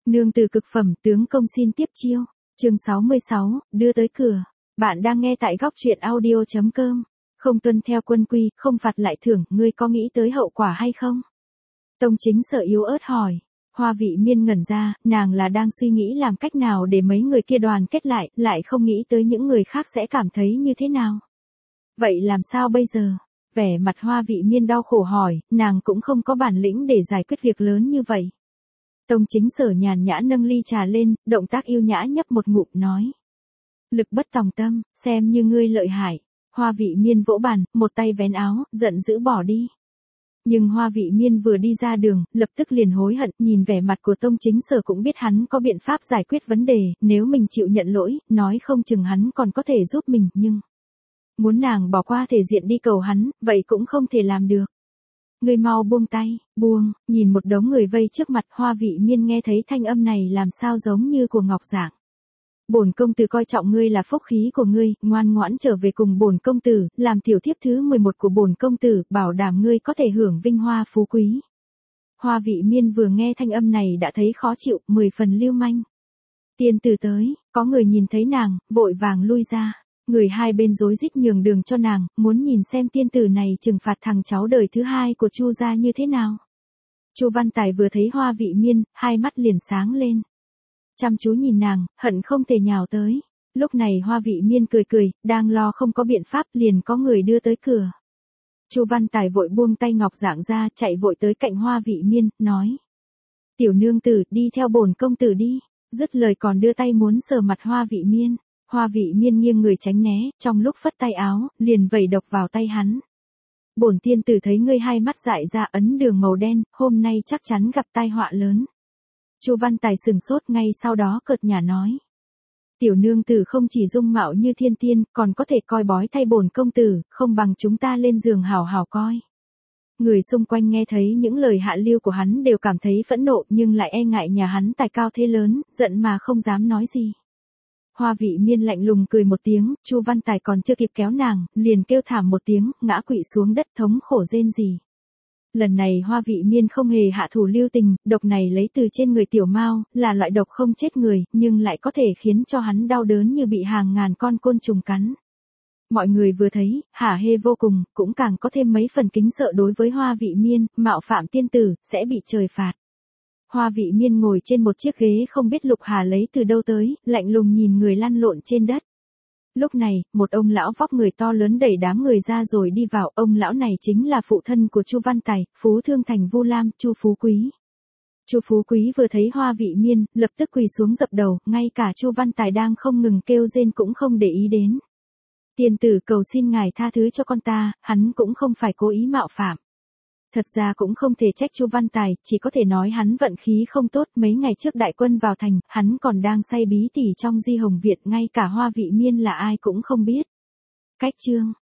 Nương từ cực phẩm, tướng công xin tiếp chiêu. Chương 66, đưa tới cửa. Bạn đang nghe tại góc truyện audio.com. Không tuân theo quân quy, không phạt lại thưởng, ngươi có nghĩ tới hậu quả hay không? Tông Chính Sở yếu ớt hỏi. Hoa Vị Miên ngẩn ra, nàng là đang suy nghĩ làm cách nào để mấy người kia đoàn kết lại không nghĩ tới những người khác sẽ cảm thấy như thế nào. Vậy làm sao bây giờ? Vẻ mặt Hoa Vị Miên đau khổ hỏi, nàng cũng không có bản lĩnh để giải quyết việc lớn như vậy. Tông Chính Sở nhàn nhã nâng ly trà lên, động tác yêu nhã nhấp một ngụm nói. Lực bất tòng tâm, xem như ngươi lợi hại. Hoa Vị Miên vỗ bàn, một tay vén áo, giận dữ bỏ đi. Nhưng Hoa Vị Miên vừa đi ra đường, lập tức liền hối hận, nhìn vẻ mặt của Tông Chính Sở cũng biết hắn có biện pháp giải quyết vấn đề, nếu mình chịu nhận lỗi, nói không chừng hắn còn có thể giúp mình, nhưng muốn nàng bỏ qua thể diện đi cầu hắn, vậy cũng không thể làm được. Ngươi mau buông tay, buông, nhìn một đống người vây trước mặt. Hoa Vị Miên nghe thấy thanh âm này làm sao giống như của Ngọc Giảng. Bổn công tử coi trọng ngươi là phúc khí của ngươi, ngoan ngoãn trở về cùng bổn công tử, làm tiểu thiếp thứ 11 của bổn công tử, bảo đảm ngươi có thể hưởng vinh hoa phú quý. Hoa Vị Miên vừa nghe thanh âm này đã thấy khó chịu, 10 phần lưu manh. Tiên tử tới, có người nhìn thấy nàng, vội vàng lui ra. Người hai bên rối rít nhường đường cho nàng, muốn nhìn xem tiên tử này trừng phạt thằng cháu đời thứ hai của Chu gia như thế nào. Chu Văn Tài vừa thấy Hoa Vị Miên, hai mắt liền sáng lên. Chăm chú nhìn nàng, hận không thể nhào tới. Lúc này Hoa Vị Miên cười cười, đang lo không có biện pháp, liền có người đưa tới cửa. Chu Văn Tài vội buông tay Ngọc Giảng ra, chạy vội tới cạnh Hoa Vị Miên, nói. Tiểu nương tử, đi theo bổn công tử đi. Dứt lời còn đưa tay muốn sờ mặt Hoa Vị Miên. Hoa Vị Miên nghiêng người tránh né, trong lúc phất tay áo, liền vẩy độc vào tay hắn. Bổn tiên tử thấy ngươi hai mắt dại ra ấn đường màu đen, hôm nay chắc chắn gặp tai họa lớn. Chu Văn Tài sừng sốt, ngay sau đó cợt nhả nói. Tiểu nương tử không chỉ dung mạo như thiên tiên, còn có thể coi bói thay bổn công tử, không bằng chúng ta lên giường hào hào coi. Người xung quanh nghe thấy những lời hạ lưu của hắn đều cảm thấy phẫn nộ, nhưng lại e ngại nhà hắn tài cao thế lớn, giận mà không dám nói gì. Hoa Vị Miên lạnh lùng cười một tiếng, Chu Văn Tài còn chưa kịp kéo nàng, liền kêu thảm một tiếng, ngã quỵ xuống đất thống khổ rên rỉ. Lần này Hoa Vị Miên không hề hạ thủ lưu tình, độc này lấy từ trên người Tiểu Mao, là loại độc không chết người, nhưng lại có thể khiến cho hắn đau đớn như bị hàng ngàn con côn trùng cắn. Mọi người vừa thấy, hả hê vô cùng, cũng càng có thêm mấy phần kính sợ đối với Hoa Vị Miên, mạo phạm tiên tử, sẽ bị trời phạt. Hoa Vị Miên ngồi trên một chiếc ghế không biết Lục Hà lấy từ đâu tới, lạnh lùng nhìn người lăn lộn trên đất. Lúc này, một ông lão vóc người to lớn đẩy đám người ra rồi đi vào, ông lão này chính là phụ thân của Chu Văn Tài, Phú Thương Thành Vu Lam, Chu Phú Quý. Chu Phú Quý vừa thấy Hoa Vị Miên, lập tức quỳ xuống dập đầu, ngay cả Chu Văn Tài đang không ngừng kêu rên cũng không để ý đến. Tiên tử cầu xin ngài tha thứ cho con ta, hắn cũng không phải cố ý mạo phạm. Thật ra cũng không thể trách Chu Văn Tài, chỉ có thể nói hắn vận khí không tốt, mấy ngày trước đại quân vào thành, hắn còn đang say bí tỉ trong Di Hồng Viện, ngay cả Hoa Vị Miên là ai cũng không biết. Cách chương